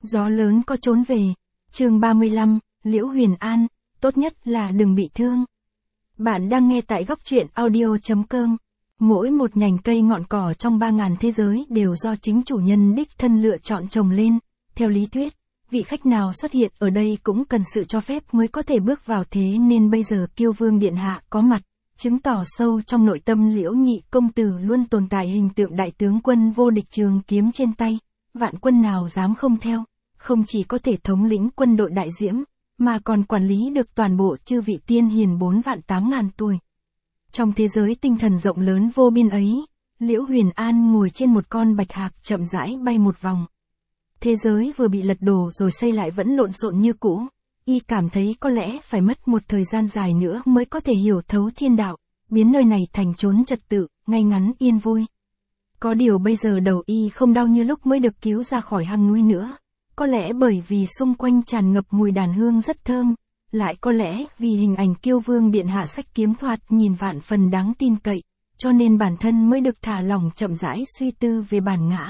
Gió lớn có trốn về. Chương 35, Liễu Huyền An, tốt nhất là đừng bị thương. Bạn đang nghe tại góc truyện audio.com. Mỗi một nhành cây ngọn cỏ trong 3.000 thế giới đều do chính chủ nhân đích thân lựa chọn trồng lên. Theo lý thuyết, vị khách nào xuất hiện ở đây cũng cần sự cho phép mới có thể bước vào, thế nên bây giờ Kiêu Vương Điện Hạ có mặt, chứng tỏ sâu trong nội tâm Liễu Nhị công tử luôn tồn tại hình tượng đại tướng quân vô địch trường kiếm trên tay, vạn quân nào dám không theo, không chỉ có thể thống lĩnh quân đội đại diễm, mà còn quản lý được toàn bộ chư vị tiên hiền 4.800.000 tuổi. Trong thế giới tinh thần rộng lớn vô biên ấy, Liễu Huyền An ngồi trên một con bạch hạc chậm rãi bay một vòng. Thế giới vừa bị lật đổ rồi xây lại vẫn lộn xộn như cũ, y cảm thấy có lẽ phải mất một thời gian dài nữa mới có thể hiểu thấu thiên đạo, biến nơi này thành chốn trật tự, ngay ngắn yên vui. Có điều bây giờ đầu y không đau như lúc mới được cứu ra khỏi hang núi nữa, có lẽ bởi vì xung quanh tràn ngập mùi đàn hương rất thơm, lại có lẽ vì hình ảnh Kiêu Vương Điện Hạ sách kiếm thoạt nhìn vạn phần đáng tin cậy, cho nên bản thân mới được thả lỏng chậm rãi suy tư về bản ngã.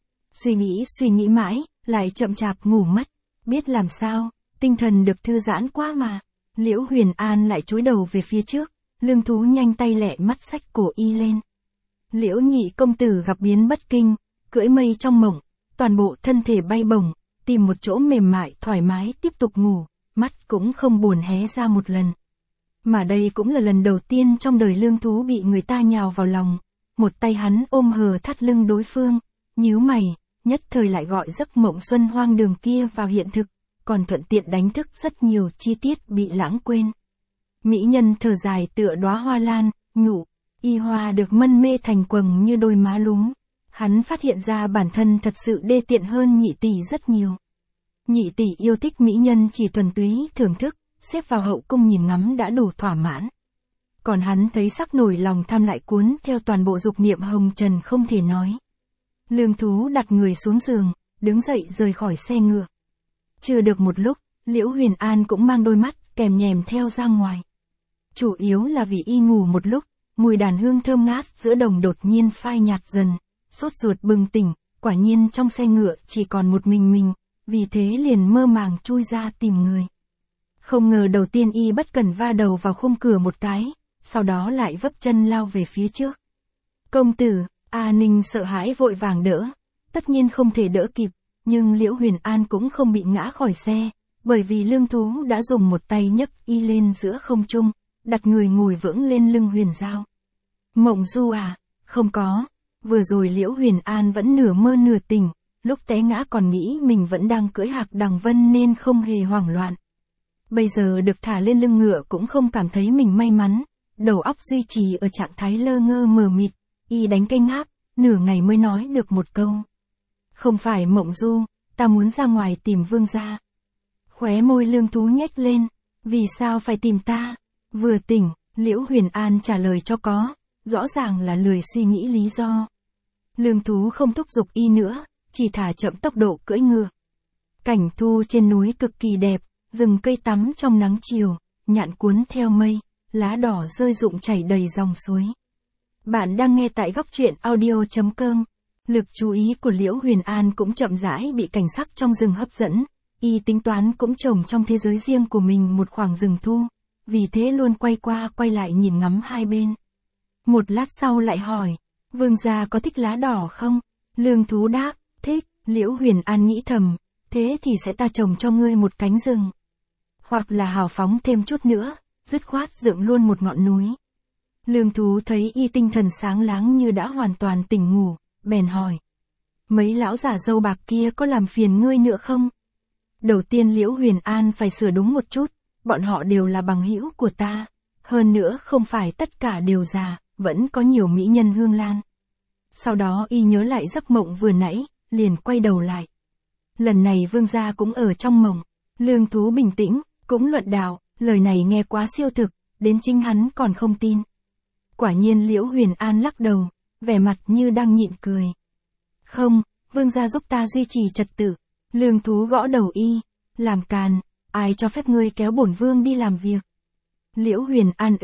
Suy nghĩ mãi, lại chậm chạp ngủ mất, biết làm sao, tinh thần được thư giãn quá mà. Liễu Huyền An lại cúi đầu về phía trước, lương thú nhanh tay lẹ mắt xách cổ y lên. Liễu Nhị công tử gặp biến bất kinh, cưỡi mây trong mộng, toàn bộ thân thể bay bổng, tìm một chỗ mềm mại thoải mái tiếp tục ngủ, mắt cũng không buồn hé ra một lần. Mà đây cũng là lần đầu tiên trong đời lương thú bị người ta nhào vào lòng, một tay hắn ôm hờ thắt lưng đối phương, nhíu mày, nhất thời lại gọi giấc mộng xuân hoang đường kia vào hiện thực, còn thuận tiện đánh thức rất nhiều chi tiết bị lãng quên. Mỹ nhân thở dài tựa đóa hoa lan, nhủ, y hoa được mân mê thành quầng như đôi má lúm. Hắn phát hiện ra bản thân thật sự đê tiện hơn nhị tỷ rất nhiều. Nhị tỷ yêu thích mỹ nhân chỉ thuần túy thưởng thức, xếp vào hậu cung nhìn ngắm đã đủ thỏa mãn. Còn hắn thấy sắc nổi lòng tham lại cuốn theo toàn bộ dục niệm hồng trần không thể nói. Lương thú đặt người xuống giường, đứng dậy rời khỏi xe ngựa. Chưa được một lúc, Liễu Huyền An cũng mang đôi mắt kèm nhèm theo ra ngoài. Chủ yếu là vì y ngủ một lúc, mùi đàn hương thơm ngát giữa đồng đột nhiên phai nhạt dần, sốt ruột bừng tỉnh, quả nhiên trong xe ngựa chỉ còn một mình, vì thế liền mơ màng chui ra tìm người. Không ngờ đầu tiên y bất cẩn va đầu vào khung cửa một cái, sau đó lại vấp chân lao về phía trước. Công tử, A Ninh sợ hãi vội vàng đỡ, tất nhiên không thể đỡ kịp, nhưng Liễu Huyền An cũng không bị ngã khỏi xe, bởi vì lương thú đã dùng một tay nhấc y lên giữa không trung, đặt người ngồi vững lên lưng Huyền Giao. Mộng du à? Không có. Vừa rồi Liễu Huyền An vẫn nửa mơ nửa tỉnh, lúc té ngã còn nghĩ mình vẫn đang cưỡi hạc đằng vân nên không hề hoảng loạn. Bây giờ được thả lên lưng ngựa cũng không cảm thấy mình may mắn, đầu óc duy trì ở trạng thái lơ ngơ mờ mịt, y đánh cây ngáp, nửa ngày mới nói được một câu. Không phải mộng du, ta muốn ra ngoài tìm vương gia. Khóe môi lương thú nhếch lên, vì sao phải tìm ta? Vừa tỉnh, Liễu Huyền An trả lời cho có, rõ ràng là lười suy nghĩ lý do. Lương thú không thúc giục y nữa, chỉ thả chậm tốc độ cưỡi ngựa. Cảnh thu trên núi cực kỳ đẹp, rừng cây tắm trong nắng chiều, nhạn cuốn theo mây, lá đỏ rơi rụng chảy đầy dòng suối. Bạn đang nghe tại góc truyện audio.com. Lực chú ý của Liễu Huyền An cũng chậm rãi bị cảnh sắc trong rừng hấp dẫn, y tính toán cũng trồng trong thế giới riêng của mình một khoảng rừng thu, vì thế luôn quay qua quay lại nhìn ngắm hai bên. Một lát sau lại hỏi, vương gia có thích lá đỏ không? Lương thú đáp, thích. Liễu Huyền An nghĩ thầm, thế thì sẽ ta trồng cho ngươi một cánh rừng. Hoặc là hào phóng thêm chút nữa, dứt khoát dựng luôn một ngọn núi. Lương thú thấy y tinh thần sáng láng như đã hoàn toàn tỉnh ngủ, bèn hỏi. Mấy lão giả râu bạc kia có làm phiền ngươi nữa không? Đầu tiên Liễu Huyền An phải sửa đúng một chút, bọn họ đều là bằng hữu của ta. Hơn nữa không phải tất cả đều già, vẫn có nhiều mỹ nhân hương lan. Sau đó y nhớ lại giấc mộng vừa nãy, liền quay đầu lại. Lần này vương gia cũng ở trong mộng. Lương thú bình tĩnh, cũng luận đạo, lời này nghe quá siêu thực, đến chính hắn còn không tin. Quả nhiên Liễu Huyền An lắc đầu, vẻ mặt như đang nhịn cười. Không, vương gia giúp ta duy trì trật tự. Lương thú gõ đầu y, làm càn, ai cho phép ngươi kéo bổn vương đi làm việc. Liễu Huyền An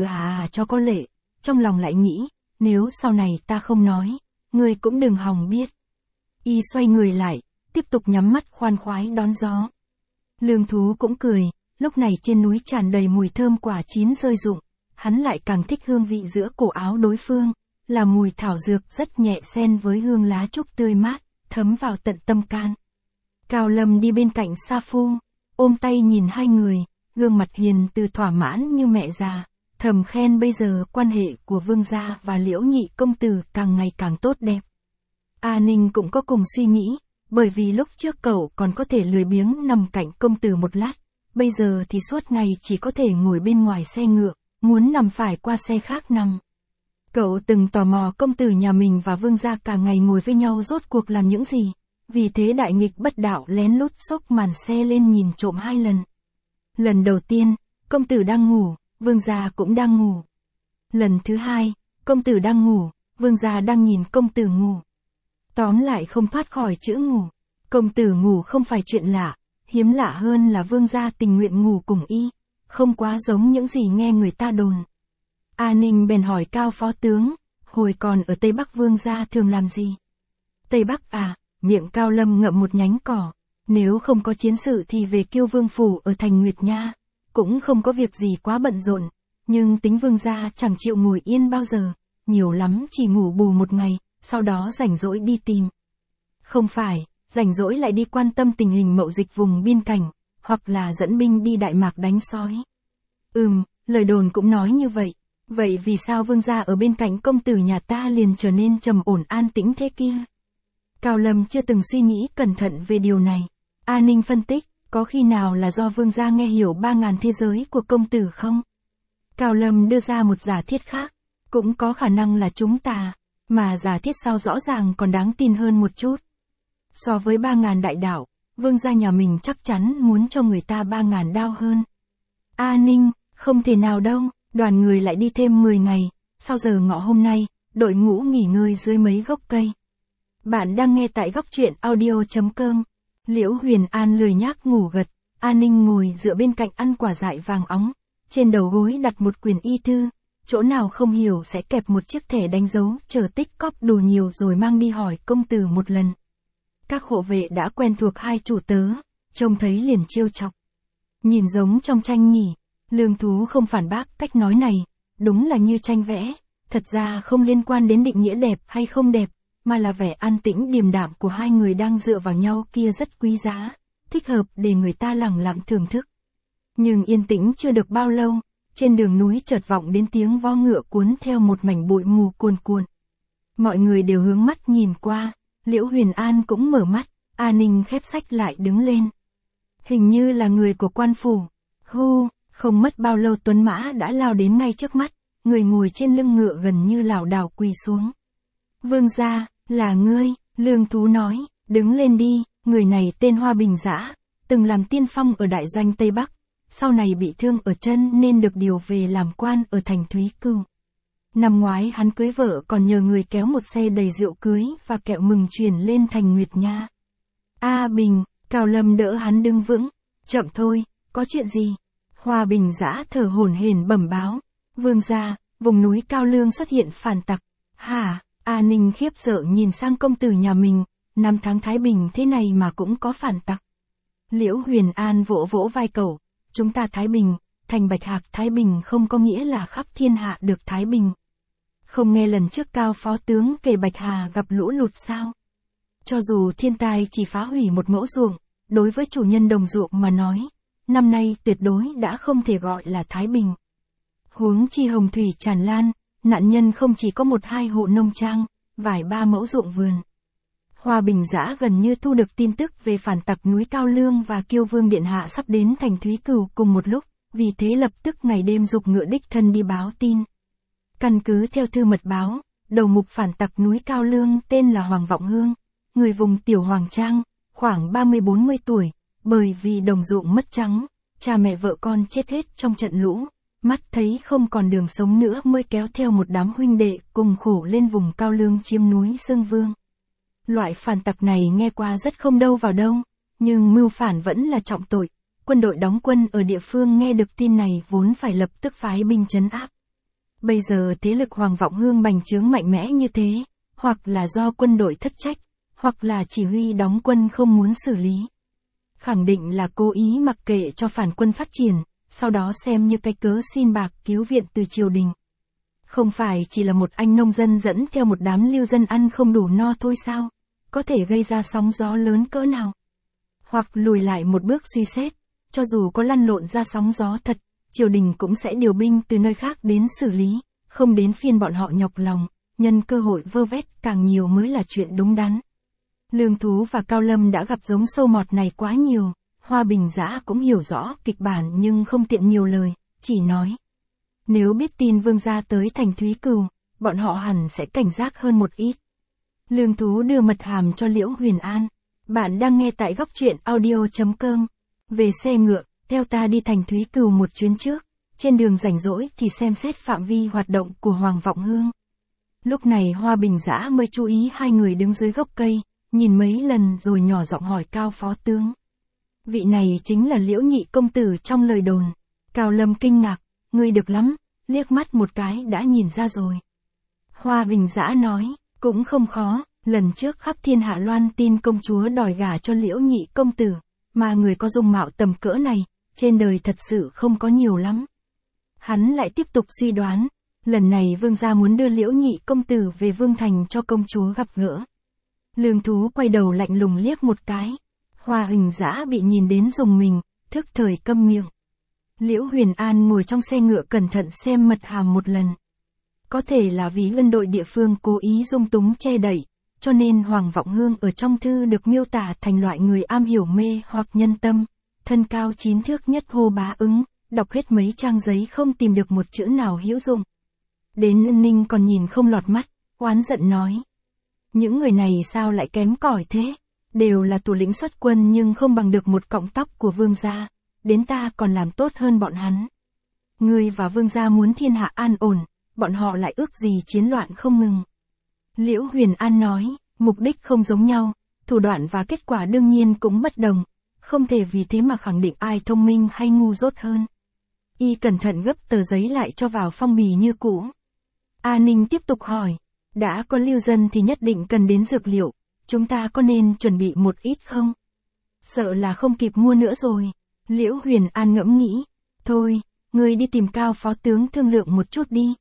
cho có lệ, trong lòng lại nghĩ, nếu sau này ta không nói, ngươi cũng đừng hòng biết. Y xoay người lại, tiếp tục nhắm mắt khoan khoái đón gió. Lương Thú cũng cười, lúc này trên núi tràn đầy mùi thơm quả chín rơi rụng, hắn lại càng thích hương vị giữa cổ áo đối phương, là mùi thảo dược rất nhẹ xen với hương lá trúc tươi mát, thấm vào tận tâm can. Cao Lâm đi bên cạnh Sa Phu, ôm tay nhìn hai người, gương mặt hiền từ thỏa mãn như mẹ già, thầm khen bây giờ quan hệ của Vương gia và Liễu Nhị công tử càng ngày càng tốt đẹp. A Ninh cũng có cùng suy nghĩ, bởi vì lúc trước cậu còn có thể lười biếng nằm cạnh công tử một lát, bây giờ thì suốt ngày chỉ có thể ngồi bên ngoài xe ngựa, muốn nằm phải qua xe khác nằm. Cậu từng tò mò công tử nhà mình và Vương gia cả ngày ngồi với nhau rốt cuộc làm những gì, vì thế đại nghịch bất đạo lén lút xốc màn xe lên nhìn trộm 2 lần. Lần đầu tiên, công tử đang ngủ, Vương gia cũng đang ngủ. Lần thứ hai, công tử đang ngủ, Vương gia đang nhìn công tử ngủ. Tóm lại không thoát khỏi chữ ngủ. Công tử ngủ không phải chuyện lạ, hiếm lạ hơn là Vương gia tình nguyện ngủ cùng y, không quá giống những gì nghe người ta đồn. A Ninh bèn hỏi Cao phó tướng, hồi còn ở Tây Bắc Vương gia thường làm gì? Tây Bắc à, miệng Cao Lâm ngậm một nhánh cỏ, nếu không có chiến sự thì về Kiêu Vương phủ ở thành Nguyệt Nha, cũng không có việc gì quá bận rộn, nhưng tính Vương gia chẳng chịu ngồi yên bao giờ, nhiều lắm chỉ ngủ bù một ngày, sau đó rảnh rỗi đi tìm. Không phải, rảnh rỗi lại đi quan tâm tình hình mậu dịch vùng biên cảnh, hoặc là dẫn binh đi Đại Mạc đánh sói. Lời đồn cũng nói như vậy. Vậy vì sao Vương gia ở bên cạnh công tử nhà ta liền trở nên trầm ổn an tĩnh thế kia? Cao Lâm chưa từng suy nghĩ cẩn thận về điều này. A Ninh phân tích, có khi nào là do Vương gia nghe hiểu 3.000 thế giới của công tử không? Cao Lâm đưa ra một giả thiết khác, cũng có khả năng là chúng ta, mà giả thiết sau rõ ràng còn đáng tin hơn một chút. So với 3.000 đại đạo, Vương gia nhà mình chắc chắn muốn cho người ta 3.000 đao hơn. A Ninh, không thể nào đâu, đoàn người lại đi thêm 10 ngày, sau giờ ngọ hôm nay, đội ngũ nghỉ ngơi dưới mấy gốc cây. Bạn đang nghe tại góc truyện audio.com. Liễu Huyền An lười nhác ngủ gật, A Ninh ngồi dựa bên cạnh ăn quả dại vàng óng, trên đầu gối đặt một quyển y thư, chỗ nào không hiểu sẽ kẹp một chiếc thẻ đánh dấu, chờ tích cóp đủ nhiều rồi mang đi hỏi công tử một lần. Các hộ vệ đã quen thuộc hai chủ tớ, trông thấy liền trêu chọc. Nhìn giống trong tranh nhỉ, Lương Thú không phản bác cách nói này, đúng là như tranh vẽ, thật ra không liên quan đến định nghĩa đẹp hay không đẹp, mà là vẻ an tĩnh điềm đạm của hai người đang dựa vào nhau kia rất quý giá, thích hợp để người ta lẳng lặng thưởng thức. Nhưng yên tĩnh chưa được bao lâu, trên đường núi chợt vọng đến tiếng vo ngựa cuốn theo một mảnh bụi mù cuồn cuộn. Mọi người đều hướng mắt nhìn qua, Liễu Huyền An cũng mở mắt, A Ninh khép sách lại đứng lên. Hình như là người của quan phủ. Không mất bao lâu tuấn mã đã lao đến ngay trước mắt, người ngồi trên lưng ngựa gần như lảo đảo quỳ xuống. Vương gia, là ngươi, Lương Thú nói, đứng lên đi, người này tên Hoa Bình Dã, từng làm tiên phong ở đại doanh Tây Bắc, sau này bị thương ở chân nên được điều về làm quan ở thành Thúy Cưu. Năm ngoái hắn cưới vợ còn nhờ người kéo một xe đầy rượu cưới và kẹo mừng truyền lên thành Nguyệt Nha. A Bình, Cao Lâm đỡ hắn đứng vững, chậm thôi, có chuyện gì? Hoa Bình Dã thở hổn hển bẩm báo, Vương gia, vùng núi Cao Lương xuất hiện phản tặc. Hả? A Ninh khiếp sợ nhìn sang công tử nhà mình, năm tháng thái bình thế này mà cũng có phản tặc. Liễu Huyền An vỗ vỗ vai cậu, chúng ta thái bình, thành Bạch Hạc thái bình không có nghĩa là khắp thiên hạ được thái bình. Không nghe lần trước Cao phó tướng kể Bạch Hà gặp lũ lụt sao? Cho dù thiên tai chỉ phá hủy một mẫu ruộng, đối với chủ nhân đồng ruộng mà nói, năm nay tuyệt đối đã không thể gọi là thái bình. Huống chi hồng thủy tràn lan, nạn nhân không chỉ có 1-2 hộ nông trang, vài 3 mẫu ruộng vườn. Hoa Bình Dã gần như thu được tin tức về phản tặc núi Cao Lương và Kiêu Vương Điện Hạ sắp đến thành Thúy Cửu cùng một lúc, vì thế lập tức ngày đêm giục ngựa đích thân đi báo tin. Căn cứ theo thư mật báo, đầu mục phản tặc núi Cao Lương tên là Hoàng Vọng Hương, người vùng Tiểu Hoàng Trang, khoảng 30-40 tuổi, bởi vì đồng ruộng mất trắng, cha mẹ vợ con chết hết trong trận lũ, mắt thấy không còn đường sống nữa mới kéo theo một đám huynh đệ cùng khổ lên vùng Cao Lương chiếm núi Sương Vương. Loại phản tặc này nghe qua rất không đâu vào đâu, nhưng mưu phản vẫn là trọng tội. Quân đội đóng quân ở địa phương nghe được tin này vốn phải lập tức phái binh trấn áp. Bây giờ thế lực Hoàng Vọng Hương bành trướng mạnh mẽ như thế, hoặc là do quân đội thất trách, hoặc là chỉ huy đóng quân không muốn xử lý. Khẳng định là cố ý mặc kệ cho phản quân phát triển, sau đó xem như cái cớ xin bạc cứu viện từ triều đình. Không phải chỉ là một anh nông dân dẫn theo một đám lưu dân ăn không đủ no thôi sao? Có thể gây ra sóng gió lớn cỡ nào? Hoặc lùi lại một bước suy xét, cho dù có lăn lộn ra sóng gió thật, triều đình cũng sẽ điều binh từ nơi khác đến xử lý, không đến phiên bọn họ nhọc lòng, nhân cơ hội vơ vét càng nhiều mới là chuyện đúng đắn. Lương Thú và Cao Lâm đã gặp giống sâu mọt này quá nhiều, Hoa Bình Dã cũng hiểu rõ kịch bản nhưng không tiện nhiều lời, chỉ nói. Nếu biết tin vương gia tới thành Thúy Cừu, bọn họ hẳn sẽ cảnh giác hơn một ít. Lương Thú đưa mật hàm cho Liễu Huyền An. Bạn đang nghe tại góc truyện audio.com. Về xe ngựa, theo ta đi thành Thúy Cừu một chuyến trước, trên đường rảnh rỗi thì xem xét phạm vi hoạt động của Hoàng Vọng Hương. Lúc này Hoa Bình Dã mới chú ý hai người đứng dưới gốc cây, nhìn mấy lần rồi nhỏ giọng hỏi Cao phó tướng. Vị này chính là Liễu nhị công tử trong lời đồn. Cao Lâm kinh ngạc, ngươi được lắm, liếc mắt một cái đã nhìn ra rồi. Hoa Bình Dã nói, cũng không khó, lần trước khắp thiên hạ loan tin công chúa đòi gả cho Liễu nhị công tử, mà người có dung mạo tầm cỡ này, trên đời thật sự không có nhiều lắm. Hắn lại tiếp tục suy đoán, lần này vương gia muốn đưa Liễu nhị công tử về Vương Thành cho công chúa gặp gỡ. Lương Thú quay đầu lạnh lùng liếc một cái. Hoa Bình Dã bị nhìn đến rùng mình, thức thời câm miệng. Liễu Huyền An ngồi trong xe ngựa cẩn thận xem mật hàm một lần. Có thể là vì quân đội địa phương cố ý dung túng che đậy, cho nên Hoàng Vọng Hương ở trong thư được miêu tả thành loại người am hiểu mê hoặc nhân tâm, thân cao 9 thước nhất hô bá ứng, đọc hết mấy trang giấy không tìm được một chữ nào hữu dụng. Đến Ân Ninh còn nhìn không lọt mắt, oán giận nói. Những người này sao lại kém cỏi thế? Đều là thủ lĩnh xuất quân nhưng không bằng được một cọng tóc của vương gia, đến ta còn làm tốt hơn bọn hắn. Ngươi và vương gia muốn thiên hạ an ổn, bọn họ lại ước gì chiến loạn không ngừng. Liễu Huyền An nói, mục đích không giống nhau, thủ đoạn và kết quả đương nhiên cũng bất đồng, không thể vì thế mà khẳng định ai thông minh hay ngu dốt hơn. Y cẩn thận gấp tờ giấy lại cho vào phong bì như cũ. A Ninh tiếp tục hỏi, đã có lưu dân thì nhất định cần đến dược liệu, chúng ta có nên chuẩn bị một ít không? Sợ là không kịp mua nữa rồi. Liễu Huyền An ngẫm nghĩ, thôi, ngươi đi tìm Cao phó tướng thương lượng một chút đi.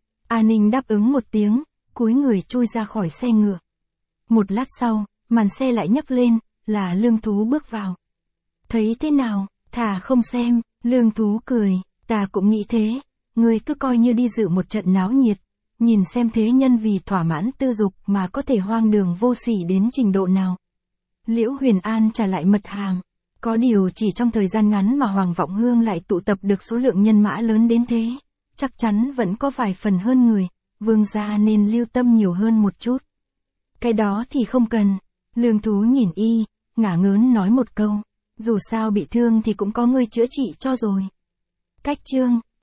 A Ninh đáp ứng một tiếng, cúi người chui ra khỏi xe ngựa. Một lát sau, màn xe lại nhấc lên, là Lương Thú bước vào. Thấy thế nào, thà không xem, Lương Thú cười, ta cũng nghĩ thế, ngươi cứ coi như đi dự một trận náo nhiệt, nhìn xem thế nhân vì thỏa mãn tư dục mà có thể hoang đường vô sỉ đến trình độ nào. Liễu Huyền An trả lại mật hàm, có điều chỉ trong thời gian ngắn mà Hoàng Vọng Hương lại tụ tập được số lượng nhân mã lớn đến thế, chắc chắn vẫn có vài phần hơn người, vương gia nên lưu tâm nhiều hơn một chút. Cái đó thì không cần. Lương Thú nhìn y, ngả ngớn nói một câu, dù sao bị thương thì cũng có người chữa trị cho rồi. Cách chương